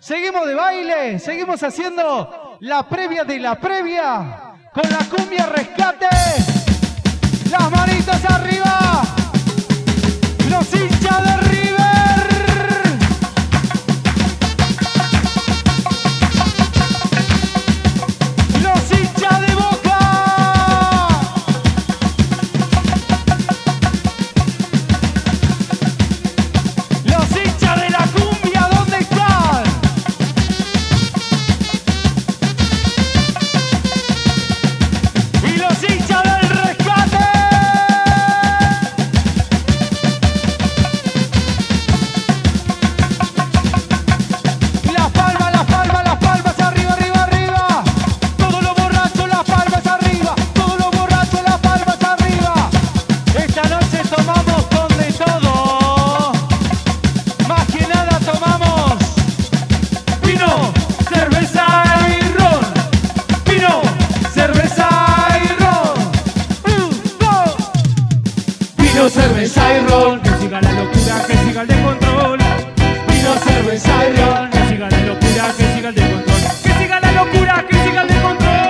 Seguimos de baile, seguimos haciendo la previa de la previa con la cumbia rescate. Las manitos arriba, los hinchas de River. Los hinchas de Boca. Los hinchas de la cumbia, ¿dónde están? Y los hinchas del rescate. Las palmas arriba, arriba, arriba. Todos los borrachos, las palmas arriba. Todos los borrachos, las palmas arriba. Esta noche tomamos con de todo. Más que nada tomamos vino, cerveza y ron. Vino, cerveza y ron. Dos. Vino, cerveza y ron, que siga la locura, que siga el descontrol. Vino, cerveza y ron, que siga la locura, que siga el descontrol. Que siga la locura, que siga el descontrol.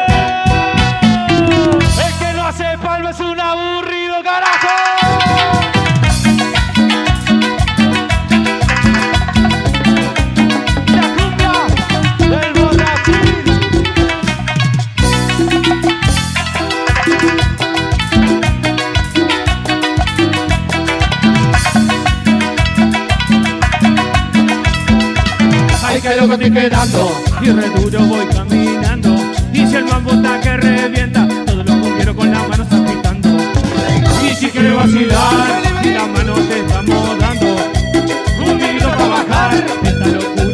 El que no hace palma es un aburrido, carajo. La cumbia del borrachín. Ay, que loco estoy quedando, y re duro voy caminando. Y si el mambo está que revienta, todos los cumbieros con las manos agitando. Y si quieres vacilar, y las manos te estamos dando. Un minuto para bajar esta locura.